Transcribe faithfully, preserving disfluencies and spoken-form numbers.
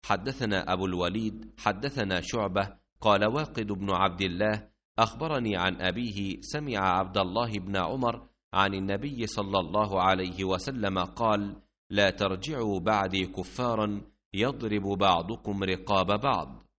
حدثنا أبو الوليد حدثنا شعبة قال واقد بن عبد الله أخبرني عن أبيه سمع عبد الله بن عمر عن النبي صلى الله عليه وسلم قال: لا ترجعوا بعدي كفارا يضرب بعضكم رقاب بعض.